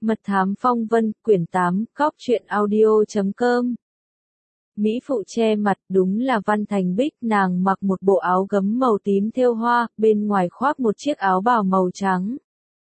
Mật thám phong vân, quyển 8, cóc truyện audio.com. Mỹ phụ che mặt, đúng là Văn Thành Bích, nàng mặc một bộ áo gấm màu tím thêu hoa, bên ngoài khoác một chiếc áo bào màu trắng.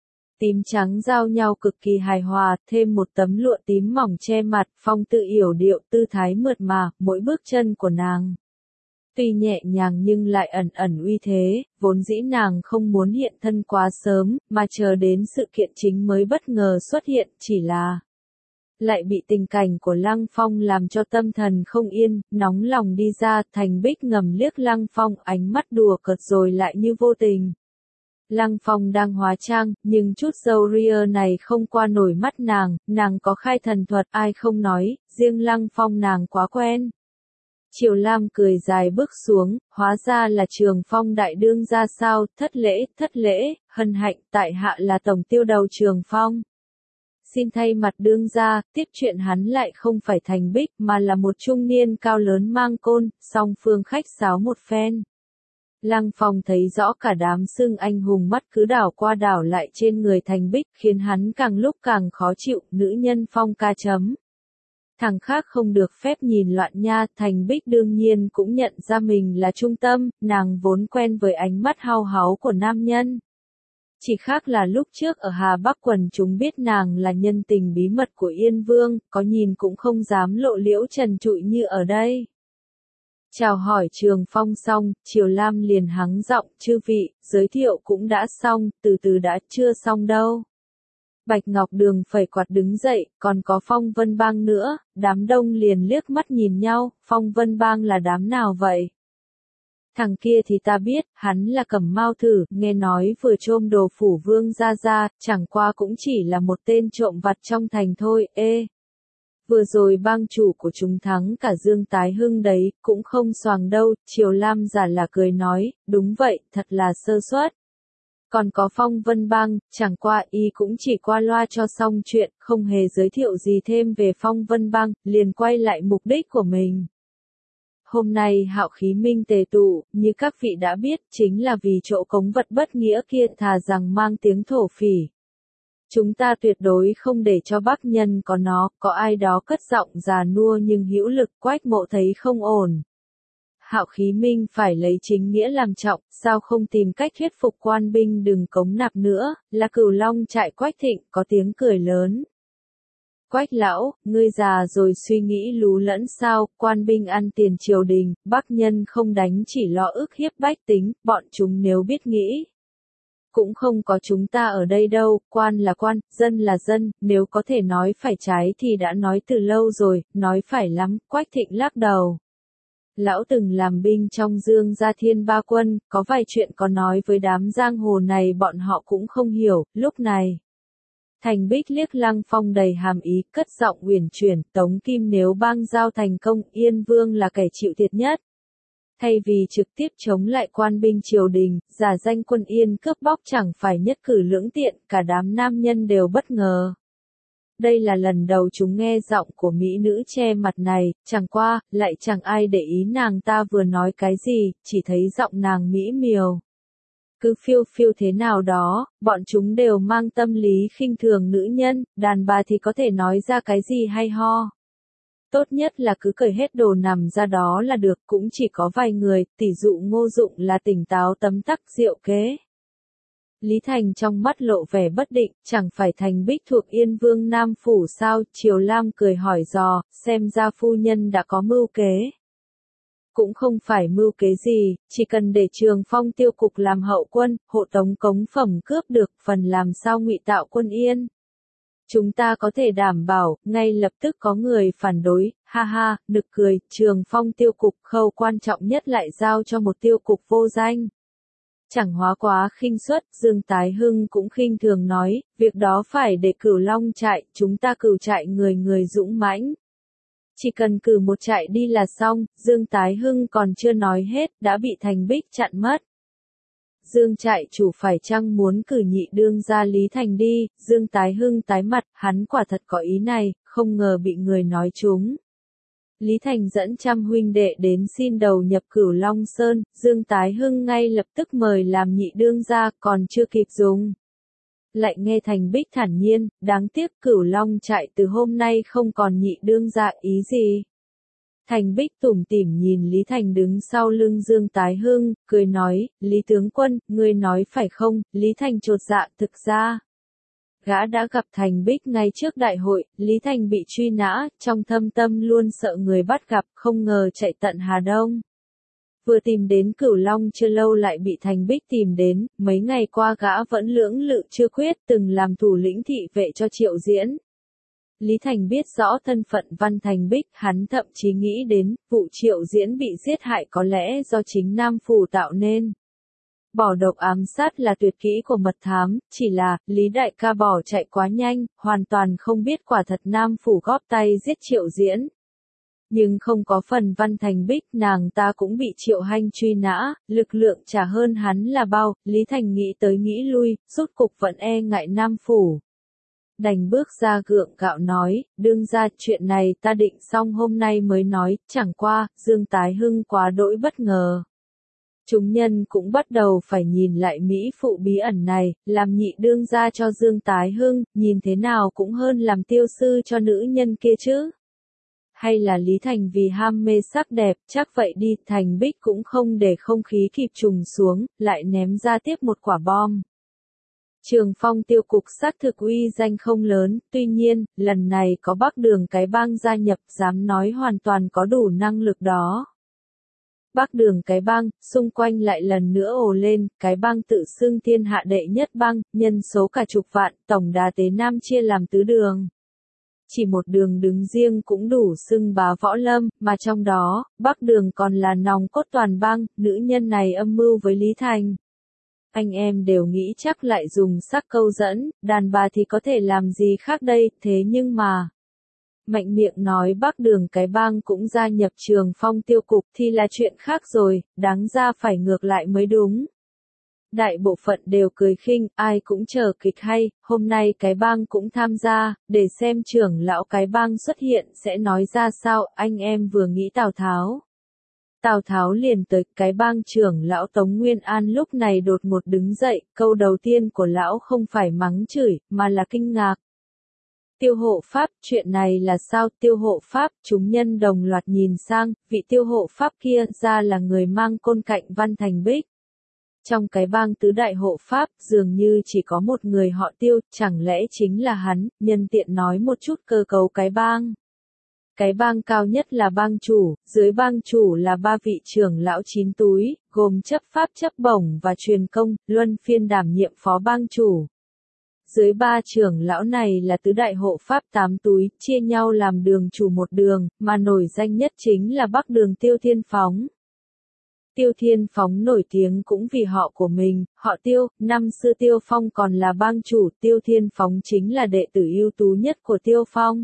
Tím trắng giao nhau cực kỳ hài hòa, thêm một tấm lụa tím mỏng che mặt, phong tự yểu điệu, tư thái mượt mà, mỗi bước chân của nàng. Tuy nhẹ nhàng nhưng lại ẩn ẩn uy thế, vốn dĩ nàng không muốn hiện thân quá sớm, mà chờ đến sự kiện chính mới bất ngờ xuất hiện, chỉ là lại bị tình cảnh của Lăng Phong làm cho tâm thần không yên, nóng lòng đi ra. Thành Bích ngầm liếc Lăng Phong, ánh mắt đùa cợt rồi lại như vô tình. Lăng Phong đang hóa trang, nhưng chút râu ria này không qua nổi mắt nàng có khai thần thuật, ai không nói, riêng Lăng Phong nàng quá quen. Triều Lam cười dài bước xuống, hóa ra là Trường Phong đại đương ra sao, thất lễ, hân hạnh, tại hạ là tổng tiêu đầu Trường Phong. Xin thay mặt đương ra, tiếp chuyện hắn lại không phải Thành Bích mà là một trung niên cao lớn mang côn, song phương khách sáo một phen. Lăng Phong thấy rõ cả đám xưng anh hùng mắt cứ đảo qua đảo lại trên người Thành Bích, khiến hắn càng lúc càng khó chịu, nữ nhân Phong ca chấm. Thằng khác không được phép nhìn loạn nha. Thành Bích đương nhiên cũng nhận ra mình là trung tâm, nàng vốn quen với ánh mắt hao háu của nam nhân. Chỉ khác là lúc trước ở Hà Bắc quần chúng biết nàng là nhân tình bí mật của Yên Vương, có nhìn cũng không dám lộ liễu trần trụi như ở đây. Chào hỏi Trường Phong xong, Triều Lam liền hắng giọng, chư vị, giới thiệu cũng đã xong, từ từ đã, chưa xong đâu. Bạch Ngọc Đường phẩy quạt đứng dậy, còn có Phong Vân Bang nữa. Đám đông liền liếc mắt nhìn nhau, Phong Vân Bang là đám nào vậy? Thằng kia thì ta biết, hắn là Cẩm Mao Thử, nghe nói vừa trôm đồ phủ vương ra, chẳng qua cũng chỉ là một tên trộm vặt trong thành thôi. Vừa rồi bang chủ của chúng thắng cả Dương Tái Hưng đấy, cũng không xoàng đâu. Triều Lam giả là cười nói, đúng vậy, thật là sơ suất. Còn có Phong Vân Bang, chẳng qua y cũng chỉ qua loa cho xong chuyện, không hề giới thiệu gì thêm về Phong Vân Bang, liền quay lại mục đích của mình. Hôm nay hạo khí minh tề tụ, như các vị đã biết, chính là vì chỗ cống vật bất nghĩa kia, thà rằng mang tiếng thổ phỉ. Chúng ta tuyệt đối không để cho Bắc nhân có nó. Có ai đó cất giọng già nua nhưng hữu lực. Quách Mộ thấy không ổn. Hạo khí minh phải lấy chính nghĩa làm trọng, sao không tìm cách thuyết phục quan binh đừng cống nạp nữa, là Cửu Long trại Quách Thịnh có tiếng cười lớn. Quách lão, ngươi già rồi suy nghĩ lú lẫn sao, quan binh ăn tiền triều đình, Bắc nhân không đánh chỉ lo ức hiếp bách tính, bọn chúng nếu biết nghĩ. Cũng không có chúng ta ở đây đâu, quan là quan, dân là dân, nếu có thể nói phải trái thì đã nói từ lâu rồi, nói phải lắm. Quách Thịnh lắc đầu. Lão từng làm binh trong Dương Gia Thiên Ba Quân, có vài chuyện có nói với đám giang hồ này bọn họ cũng không hiểu. Lúc này, Thành Bích liếc Lăng Phong đầy hàm ý, cất giọng uyển chuyển, Tống Kim nếu bang giao thành công, Yên Vương là kẻ chịu thiệt nhất. Thay vì trực tiếp chống lại quan binh triều đình, giả danh quân Yên cướp bóc chẳng phải nhất cử lưỡng tiện, cả đám nam nhân đều bất ngờ. Đây là lần đầu chúng nghe giọng của mỹ nữ che mặt này, chẳng qua, lại chẳng ai để ý nàng ta vừa nói cái gì, chỉ thấy giọng nàng mỹ miều. Cứ phiêu phiêu thế nào đó, bọn chúng đều mang tâm lý khinh thường nữ nhân, đàn bà thì có thể nói ra cái gì hay ho. Tốt nhất là cứ cởi hết đồ nằm ra đó là được, cũng chỉ có vài người, tỷ dụ Ngô Dụng là tỉnh táo tấm tắc diệu kế. Lý Thành trong mắt lộ vẻ bất định, chẳng phải Thành Bích thuộc Yên Vương Nam Phủ sao? Triều Lam cười hỏi dò, xem ra phu nhân đã có mưu kế. Cũng không phải mưu kế gì, chỉ cần để Trường Phong tiêu cục làm hậu quân, hộ tống cống phẩm cướp được, phần làm sao ngụy tạo quân Yên. Chúng ta có thể đảm bảo, ngay lập tức có người phản đối, ha ha, nực cười, Trường Phong tiêu cục khâu quan trọng nhất lại giao cho một tiêu cục vô danh. Chẳng hóa quá khinh suất, Dương Tái Hưng cũng khinh thường nói, việc đó phải để Cửu Long trại, chúng ta Cửu trại người người dũng mãnh. Chỉ cần cử một trại đi là xong, Dương Tái Hưng còn chưa nói hết, đã bị Thành Bích chặn mất. Dương trại chủ phải chăng muốn cử nhị đương gia Lý Thành đi? Dương Tái Hưng tái mặt, hắn quả thật có ý này, không ngờ bị người nói trúng. Lý Thành dẫn trăm huynh đệ đến xin đầu nhập Cửu Long Sơn, Dương Tái Hưng ngay lập tức mời làm nhị đương gia, còn chưa kịp dùng Lại nghe Thành Bích thản nhiên, đáng tiếc Cửu Long trại từ hôm nay không còn nhị đương gia ý gì. Thành Bích tủm tỉm nhìn Lý Thành đứng sau lưng Dương Tái Hưng, cười nói, Lý tướng quân, ngươi nói phải không? Lý Thành chột dạ, thực ra. Gã đã gặp Thành Bích ngay trước đại hội, Lý Thành bị truy nã, trong thâm tâm luôn sợ người bắt gặp, không ngờ chạy tận Hà Đông. Vừa tìm đến Cửu Long chưa lâu lại bị Thành Bích tìm đến, mấy ngày qua gã vẫn lưỡng lự chưa quyết, từng làm thủ lĩnh thị vệ cho Triệu Diễn. Lý Thành biết rõ thân phận Văn Thành Bích, hắn thậm chí nghĩ đến, vụ Triệu Diễn bị giết hại có lẽ do chính Nam Phủ tạo nên. Bỏ độc ám sát là tuyệt kỹ của mật thám, chỉ là, Lý Đại ca bỏ chạy quá nhanh, hoàn toàn không biết quả thật Nam Phủ góp tay giết Triệu Diễn. Nhưng không có phần Văn Thành Bích, nàng ta cũng bị Triệu Hanh truy nã, lực lượng chả hơn hắn là bao, Lý Thành nghĩ tới nghĩ lui, rốt cục vẫn e ngại Nam Phủ. Đành bước ra gượng gạo nói, đương ra chuyện này ta định xong hôm nay mới nói, chẳng qua, Dương Tái Hưng quá đỗi bất ngờ. Chúng nhân cũng bắt đầu phải nhìn lại Mỹ phụ bí ẩn này, làm nhị đương ra cho Dương Tái Hưng, nhìn thế nào cũng hơn làm tiêu sư cho nữ nhân kia chứ. Hay là Lý Thành vì ham mê sắc đẹp, chắc vậy đi, Thành Bích cũng không để không khí kịp trùng xuống, lại ném ra tiếp một quả bom. Trường Phong tiêu cục xác thực uy danh không lớn, tuy nhiên, lần này có Bắc Đường cái bang gia nhập, dám nói hoàn toàn có đủ năng lực đó. Bắc Đường cái bang, xung quanh lại lần nữa ồ lên, cái bang tự xưng thiên hạ đệ nhất bang, nhân số cả chục vạn, tổng đà tế Nam chia làm tứ đường. Chỉ một đường đứng riêng cũng đủ xưng bá võ lâm, mà trong đó, Bắc Đường còn là nòng cốt toàn bang, nữ nhân này âm mưu với Lý Thành. Anh em đều nghĩ chắc lại dùng sắc câu dẫn, đàn bà thì có thể làm gì khác đây, thế nhưng mà. Mạnh miệng nói Bắc Đường cái bang cũng gia nhập Trường Phong tiêu cục thì là chuyện khác rồi, đáng ra phải ngược lại mới đúng. Đại bộ phận đều cười khinh, ai cũng chờ kịch hay, hôm nay cái bang cũng tham gia, để xem trưởng lão cái bang xuất hiện sẽ nói ra sao, anh em vừa nghĩ Tào Tháo. Tào Tháo liền tới, cái bang trưởng lão Tống Nguyên An lúc này đột ngột đứng dậy, câu đầu tiên của lão không phải mắng chửi, mà là kinh ngạc. Tiêu hộ pháp, chuyện này là sao? Tiêu hộ pháp, chúng nhân đồng loạt nhìn sang, vị tiêu hộ pháp kia ra là người mang côn cạnh Văn Thành Bích. Trong cái bang tứ đại hộ pháp, dường như chỉ có một người họ Tiêu, chẳng lẽ chính là hắn, nhân tiện nói một chút cơ cấu cái bang. Cái bang cao nhất là bang chủ, dưới bang chủ là ba vị trưởng lão 9 túi, gồm chấp pháp chấp bổng và truyền công, luân phiên đảm nhiệm phó bang chủ. Dưới ba trưởng lão này là tứ đại hộ pháp 8 túi, chia nhau làm đường chủ một đường, mà nổi danh nhất chính là Bắc Đường Tiêu Thiên Phóng. Tiêu Thiên Phóng nổi tiếng cũng vì họ của mình, họ Tiêu, năm xưa Tiêu Phong còn là bang chủ, Tiêu Thiên Phóng chính là đệ tử ưu tú nhất của Tiêu Phong.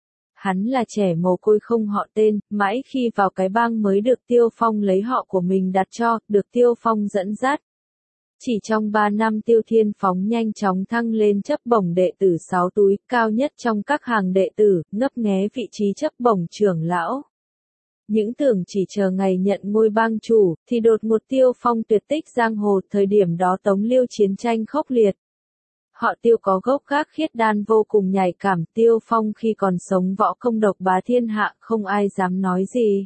Hắn là trẻ mồ côi không họ tên, mãi khi vào cái bang mới được Tiêu Phong lấy họ của mình đặt cho, được Tiêu Phong dẫn dắt. Chỉ trong 3 năm Tiêu Thiên Phóng nhanh chóng thăng lên chấp bổng đệ tử 6 túi, cao nhất trong các hàng đệ tử, ngấp nghé vị trí chấp bổng trưởng lão. Những tưởng chỉ chờ ngày nhận ngôi bang chủ, thì đột ngột Tiêu Phong tuyệt tích giang hồ, thời điểm đó Tống Liêu chiến tranh khốc liệt. Họ Tiêu có gốc gác khiết đan vô cùng nhạy cảm, Tiêu Phong khi còn sống võ công độc bá thiên hạ, không ai dám nói gì.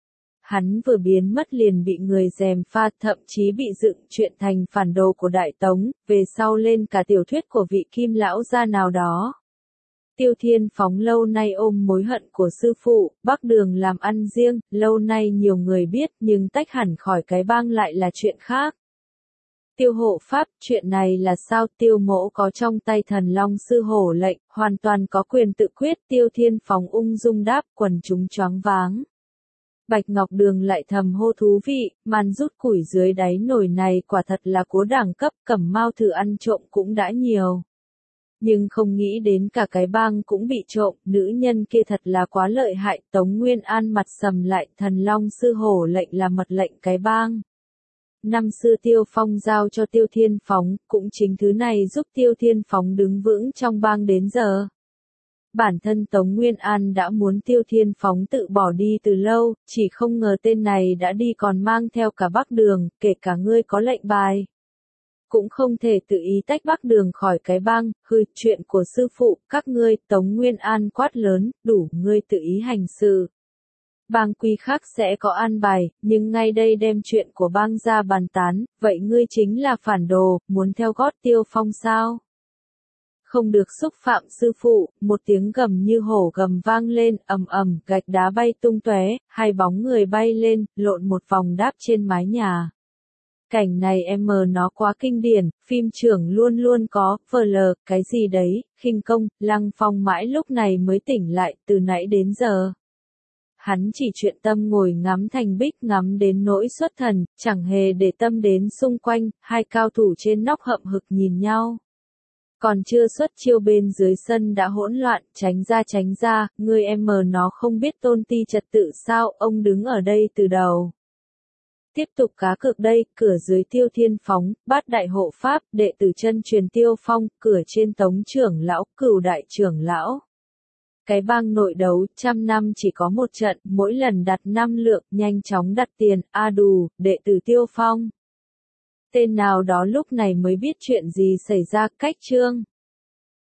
Hắn vừa biến mất liền bị người gièm pha, thậm chí bị dựng chuyện thành phản đồ của Đại Tống, về sau lên cả tiểu thuyết của vị Kim lão gia nào đó. Tiêu Thiên Phóng lâu nay ôm mối hận của sư phụ, Bắc Đường làm ăn riêng, lâu nay nhiều người biết nhưng tách hẳn khỏi cái bang lại là chuyện khác. Tiêu hộ pháp, chuyện này là sao? Tiêu mỗ có trong tay Thần Long sư hổ lệnh, hoàn toàn có quyền tự quyết. Tiêu Thiên Phóng ung dung đáp, quần chúng choáng váng. Bạch Ngọc Đường lại thầm hô thú vị, màn rút củi dưới đáy nồi này quả thật là cú đẳng cấp, Cẩm Mao thử ăn trộm cũng đã nhiều. Nhưng không nghĩ đến cả cái bang cũng bị trộm, nữ nhân kia thật là quá lợi hại, Tống Nguyên An mặt sầm lại, Thần Long sư hổ lệnh là mật lệnh cái bang. Năm xưa Tiêu Phong giao cho Tiêu Thiên Phóng, cũng chính thứ này giúp Tiêu Thiên Phóng đứng vững trong bang đến giờ. Bản thân Tống Nguyên An đã muốn Tiêu Thiên Phóng tự bỏ đi từ lâu, chỉ không ngờ tên này đã đi còn mang theo cả Bắc Đường, kể cả ngươi có lệnh bài. cũng không thể tự ý tách Bắc Đường khỏi cái bang, chuyện của sư phụ, các ngươi, Tống Nguyên An quát lớn, đủ, ngươi tự ý hành sự. Bang quy khác sẽ có an bài, nhưng ngay đây đem chuyện của bang ra bàn tán, vậy ngươi chính là phản đồ, muốn theo gót Tiêu Phong sao? Không được xúc phạm sư phụ, một tiếng gầm như hổ gầm vang lên, ầm ầm, gạch đá bay tung tóe, hai bóng người bay lên, lộn một vòng đáp trên mái nhà. Cảnh này nó quá kinh điển, phim trưởng luôn luôn có, cái gì đấy, khinh công, Lăng Phong mãi lúc này mới tỉnh lại, từ nãy đến giờ. Hắn chỉ chuyện tâm ngồi ngắm Thành Bích ngắm đến nỗi xuất thần, chẳng hề để tâm đến xung quanh, hai cao thủ trên nóc hậm hực nhìn nhau. Còn chưa xuất chiêu bên dưới sân đã hỗn loạn, tránh ra, ngươi nó không biết tôn ti trật tự sao, ông đứng ở đây từ đầu. Tiếp tục cá cược đây, cửa dưới Tiêu Thiên Phóng, Bát đại hộ pháp, đệ tử chân truyền Tiêu Phong, cửa trên Tống trưởng lão, Cửu đại trưởng lão. Cái bang nội đấu, 100 năm chỉ có một trận, mỗi lần đặt 5 lượng, nhanh chóng đặt tiền, đù, đệ tử Tiêu Phong. Tên nào đó lúc này mới biết chuyện gì xảy ra, cách chương.